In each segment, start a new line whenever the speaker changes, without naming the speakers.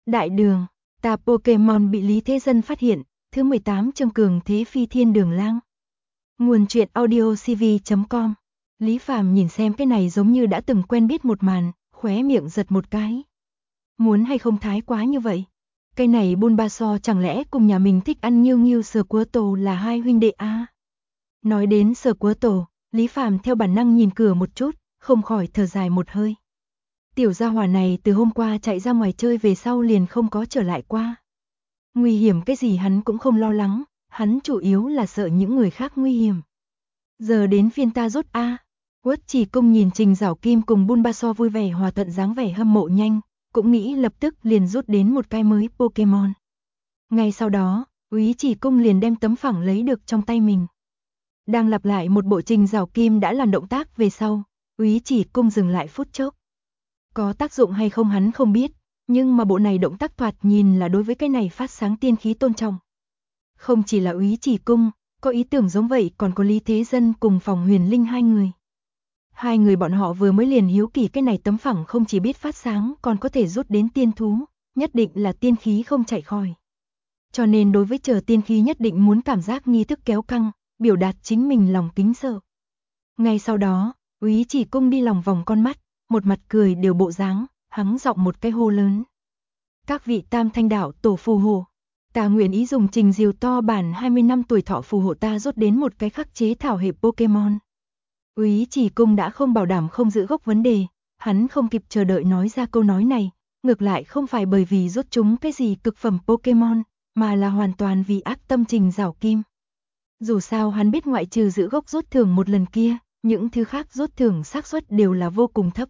Đại đường, ta Pokemon bị Lý Thế Dân phát hiện, thứ 18 trong cường thế phi thiên đường lang. Nguồn truyện audio cv.com. Lý Phàm nhìn xem cái này giống như đã từng quen biết một màn, khóe miệng giật một cái. Muốn hay không thái quá như vậy? Cái này Bulbasaur chẳng lẽ cùng nhà mình thích ăn nghiêu nghiêu Squirtle là hai huynh đệ à? Nói đến Squirtle, Lý Phàm theo bản năng nhìn cửa một chút, không khỏi thở dài một hơi. Tiểu gia hỏa này từ hôm qua chạy ra ngoài chơi về sau liền không có trở lại qua. Nguy hiểm cái gì hắn cũng không lo lắng, hắn chủ yếu là sợ những người khác nguy hiểm. Giờ đến phiên ta rút a. Quất Chỉ Công nhìn Trình Giảo Kim cùng Bulbasaur vui vẻ hòa thuận dáng vẻ hâm mộ nhanh, cũng nghĩ lập tức liền rút đến một cái mới Pokemon. Ngay sau đó, Úy Chỉ Công liền đem tấm phẳng lấy được trong tay mình. Đang lặp lại một bộ Trình Giảo Kim đã làm động tác về sau, Úy Chỉ Công dừng lại phút chốc. Có tác dụng hay không hắn không biết, nhưng mà bộ này động tác thoạt nhìn là đối với cái này phát sáng tiên khí tôn trọng. Không chỉ là Úy Chỉ Công, có ý tưởng giống vậy còn có Lý Thế Dân cùng Phòng Huyền Linh hai người. Hai người bọn họ vừa mới liền hiếu kỳ cái này tấm phẳng không chỉ biết phát sáng còn có thể rút đến tiên thú, nhất định là tiên khí không chạy khỏi. Cho nên đối với chờ tiên khí nhất định muốn cảm giác nghi thức kéo căng, biểu đạt chính mình lòng kính sợ. Ngay sau đó, Úy Chỉ Công đi lòng vòng con mắt, một mặt cười đều bộ dáng, hắng giọng một cái hô lớn. Các vị Tam Thanh Đạo tổ phù hộ, ta nguyện ý dùng Trình Diều to bản 20 năm tuổi thọ phù hộ ta rút đến một cái khắc chế thảo hệ Pokemon. Úy Chỉ Công đã không bảo đảm không giữ gốc vấn đề, hắn không kịp chờ đợi nói ra câu nói này, ngược lại không phải bởi vì rút chúng cái gì cực phẩm Pokemon, mà là hoàn toàn vì ác tâm Trình Giảo Kim. Dù sao hắn biết ngoại trừ giữ gốc rút thưởng một lần kia, những thứ khác rút thưởng xác suất đều là vô cùng thấp.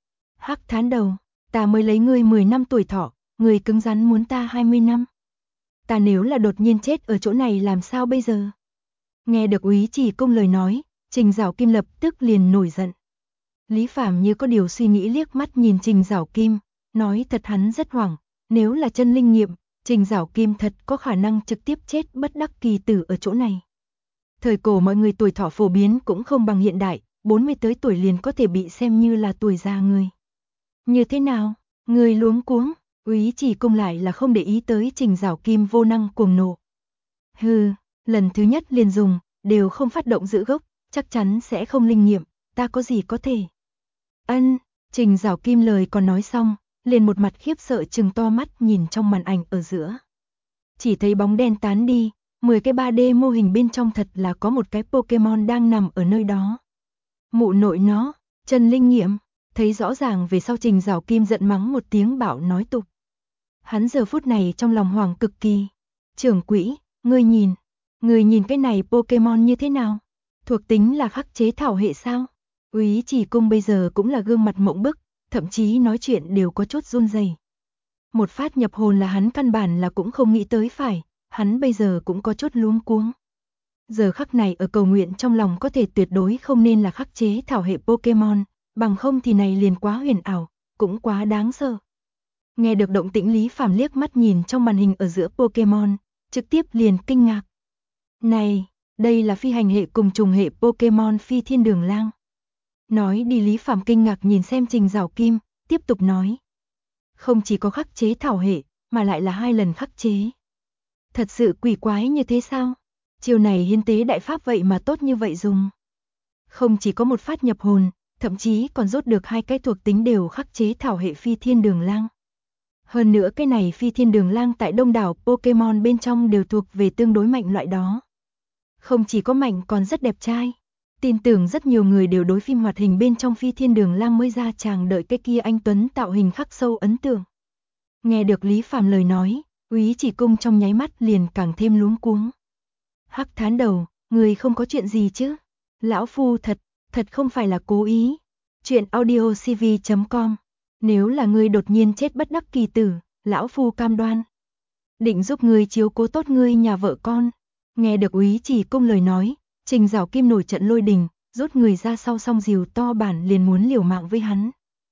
Hắc Thán Đầu, ta mới lấy ngươi 10 năm tuổi thọ, ngươi cứng rắn muốn ta 20 năm. Ta nếu là đột nhiên chết ở chỗ này làm sao bây giờ? Nghe được Úy Chỉ Công lời nói, Trình Giảo Kim lập tức liền nổi giận. Lý Phàm như có điều suy nghĩ liếc mắt nhìn Trình Giảo Kim, nói thật hắn rất hoảng, nếu là chân linh nghiệm, Trình Giảo Kim thật có khả năng trực tiếp chết bất đắc kỳ tử ở chỗ này. Thời cổ mọi người tuổi thọ phổ biến cũng không bằng hiện đại, 40 tới tuổi liền có thể bị xem như là tuổi già người. Như thế nào? Người luống cuống, Úy Chỉ Công lại là không để ý tới Trình Giảo Kim vô năng cuồng nộ. Hừ, lần thứ nhất liền dùng, đều không phát động giữ gốc, chắc chắn sẽ không linh nghiệm, ta có gì có thể. Trình Giảo Kim lời còn nói xong, liền một mặt khiếp sợ trừng to mắt nhìn trong màn ảnh ở giữa. Chỉ thấy bóng đen tán đi, 10 cái 3D mô hình bên trong thật là có một cái Pokemon đang nằm ở nơi đó. Mụ nội nó, chân linh nghiệm, thấy rõ ràng về sau Trình Giảo Kim giận mắng một tiếng bảo nói tục. Hắn giờ phút này trong lòng hoảng cực kỳ. Trưởng quỹ, ngươi nhìn cái này Pokemon như thế nào? Thuộc tính là khắc chế thảo hệ sao? Úy Chỉ Công bây giờ cũng là gương mặt mộng bức, thậm chí nói chuyện đều có chút run rẩy. Một phát nhập hồn là hắn căn bản là cũng không nghĩ tới phải, hắn bây giờ cũng có chút luống cuống. Giờ khắc này ở cầu nguyện trong lòng có thể tuyệt đối không nên là khắc chế thảo hệ Pokemon, bằng không thì này liền quá huyền ảo, cũng quá đáng sợ. Nghe được động tĩnh Lý Phàm liếc mắt nhìn trong màn hình ở giữa Pokemon, trực tiếp liền kinh ngạc. Này, đây là phi hành hệ cùng trùng hệ Pokemon phi thiên đường lang. Nói đi Lý Phàm kinh ngạc nhìn xem Trình Giảo Kim, tiếp tục nói. Không chỉ có khắc chế thảo hệ, mà lại là 2 lần khắc chế. Thật sự quỷ quái như thế sao? Chiều này hiến tế đại pháp vậy mà tốt như vậy dùng. Không chỉ có một phát nhập hồn, thậm chí còn rút được 2 cái thuộc tính đều khắc chế thảo hệ phi thiên đường lang. Hơn nữa cái này phi thiên đường lang tại đông đảo Pokemon bên trong đều thuộc về tương đối mạnh loại đó. Không chỉ có mạnh còn rất đẹp trai. Tin tưởng rất nhiều người đều đối phim hoạt hình bên trong phi thiên đường lang mới ra chàng đợi cái kia anh Tuấn tạo hình khắc sâu ấn tượng. Nghe được Lý Phàm lời nói, Úy Chỉ Công trong nháy mắt liền càng thêm luống cuống. Hắc Thán Đầu, người không có chuyện gì chứ? Lão phu thật không phải là cố ý. Chuyện audio cv.com. Nếu là ngươi đột nhiên chết bất đắc kỳ tử, lão phu cam đoan định giúp ngươi chiếu cố tốt ngươi nhà vợ con. Nghe được Úy Chỉ Công lời nói, Trình Giảo Kim nổi trận lôi đình, rút người ra sau song diều to bản liền muốn liều mạng với hắn.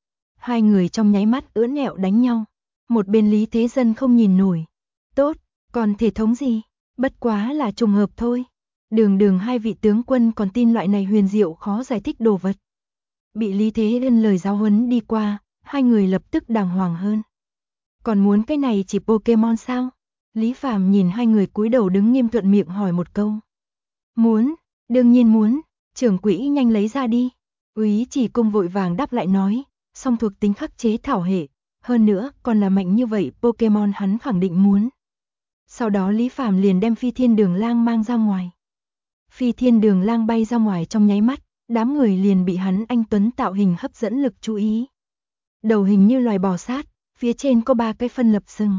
Hai người trong nháy mắt ưỡn ẹo đánh nhau. Một bên Lý Thế Dân không nhìn nổi. Tốt, còn thể thống gì? Bất quá là trùng hợp thôi. Đường hai vị tướng quân còn tin loại này huyền diệu khó giải thích đồ vật. Bị Lý Thế Dân lời giáo huấn đi qua, hai người lập tức đàng hoàng hơn. Còn muốn cái này chỉ Pokemon sao? Lý Phàm nhìn hai người cúi đầu đứng nghiêm thuận miệng hỏi một câu. Muốn, đương nhiên muốn, trưởng quỹ nhanh lấy ra đi. Úy Chỉ Cung vội vàng đáp lại nói, song thuộc tính khắc chế thảo hệ, hơn nữa còn là mạnh như vậy Pokemon hắn khẳng định muốn. Sau đó Lý Phàm liền đem Phi Thiên Đường Lang mang ra ngoài. Phi Thiên Đường Lang bay ra ngoài trong nháy mắt, đám người liền bị hắn anh tuấn tạo hình hấp dẫn lực chú ý. Đầu hình như loài bò sát, phía trên có 3 cái phân lập sừng.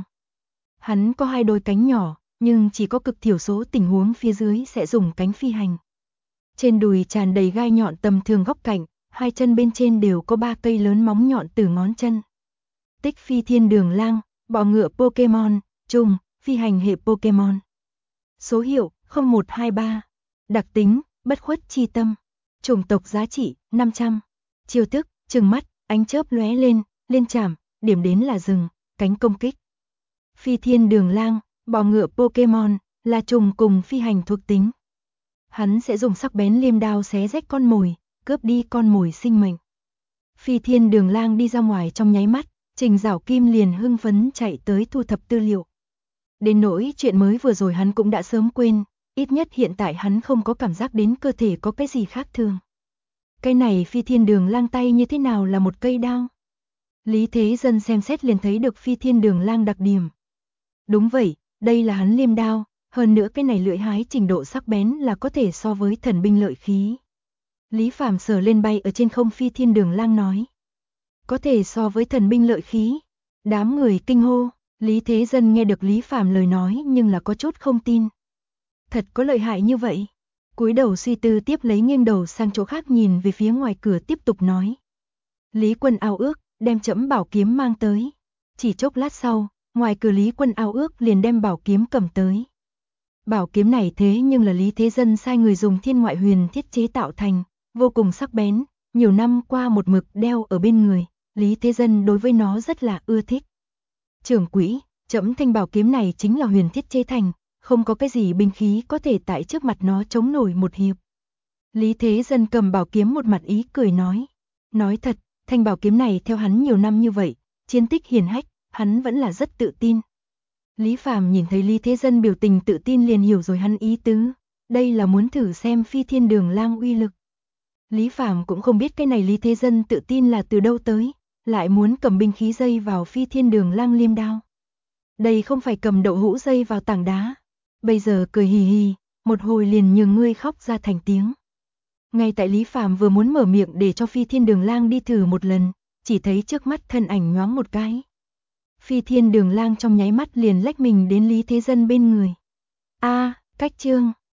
Hắn có 2 đôi cánh nhỏ, nhưng chỉ có cực thiểu số tình huống phía dưới sẽ dùng cánh phi hành. Trên đùi tràn đầy gai nhọn tầm thường góc cạnh, 2 chân bên trên đều có 3 cây lớn móng nhọn từ ngón chân. Tích Phi Thiên Đường Lang, bọ ngựa Pokemon, trùng, phi hành hệ Pokemon. Số hiệu 0123. Đặc tính, bất khuất chi tâm. Chủng tộc giá trị 500. Chiêu thức, trừng mắt, ánh chớp lóe lên, lên chạm, điểm đến là rừng, cánh công kích. Phi Thiên Đường Lang, bọ ngựa Pokemon, là trùng cùng phi hành thuộc tính. Hắn sẽ dùng sắc bén liêm đao xé rách con mồi, cướp đi con mồi sinh mệnh. Phi Thiên Đường Lang đi ra ngoài trong nháy mắt, Trình Giảo Kim liền hưng phấn chạy tới thu thập tư liệu. Đến nỗi chuyện mới vừa rồi hắn cũng đã sớm quên, ít nhất hiện tại hắn không có cảm giác đến cơ thể có cái gì khác thường. Cái này Phi Thiên Đường Lang tay như thế nào là một cây đao? Lý Thế Dân xem xét liền thấy được Phi Thiên Đường Lang đặc điểm. Đúng vậy, đây là hắn liêm đao, hơn nữa cái này lưỡi hái trình độ sắc bén là có thể so với thần binh lợi khí. Lý Phàm sờ lên bay ở trên không Phi Thiên Đường Lang nói. Có thể so với thần binh lợi khí. Đám người kinh hô, Lý Thế Dân nghe được Lý Phàm lời nói nhưng là có chút không tin. Thật có lợi hại như vậy? Cúi đầu suy tư tiếp lấy nghiêng đầu sang chỗ khác nhìn về phía ngoài cửa tiếp tục nói. Lý Quân ao ước, đem trẫm bảo kiếm mang tới. Chỉ chốc lát sau, ngoài cửa Lý Quân ao ước liền đem bảo kiếm cầm tới. Bảo kiếm này thế nhưng là Lý Thế Dân sai người dùng thiên ngoại huyền thiết chế tạo thành, vô cùng sắc bén, nhiều năm qua một mực đeo ở bên người, Lý Thế Dân đối với nó rất là ưa thích. Trưởng quỹ, trẫm thanh bảo kiếm này chính là huyền thiết chế thành, không có cái gì binh khí có thể tại trước mặt nó chống nổi một hiệp. Lý Thế Dân cầm bảo kiếm một mặt ý cười nói. Nói thật, thanh bảo kiếm này theo hắn nhiều năm như vậy, chiến tích hiển hách, hắn vẫn là rất tự tin. Lý Phàm nhìn thấy Lý Thế Dân biểu tình tự tin liền hiểu rồi hắn ý tứ, đây là muốn thử xem Phi Thiên Đường Lang uy lực. Lý Phàm cũng không biết cái này Lý Thế Dân tự tin là từ đâu tới, lại muốn cầm binh khí dây vào Phi Thiên Đường Lang liêm đao. Đây không phải cầm đậu hũ dây vào tảng đá. Bây giờ cười hì hì, một hồi liền nhường ngươi khóc ra thành tiếng. Ngay tại Lý Phàm vừa muốn mở miệng để cho Phi Thiên Đường Lang đi thử một lần, chỉ thấy trước mắt thân ảnh nhoáng một cái. Phi Thiên Đường Lang trong nháy mắt liền lách mình đến Lý Thế Dân bên người. A, cách chương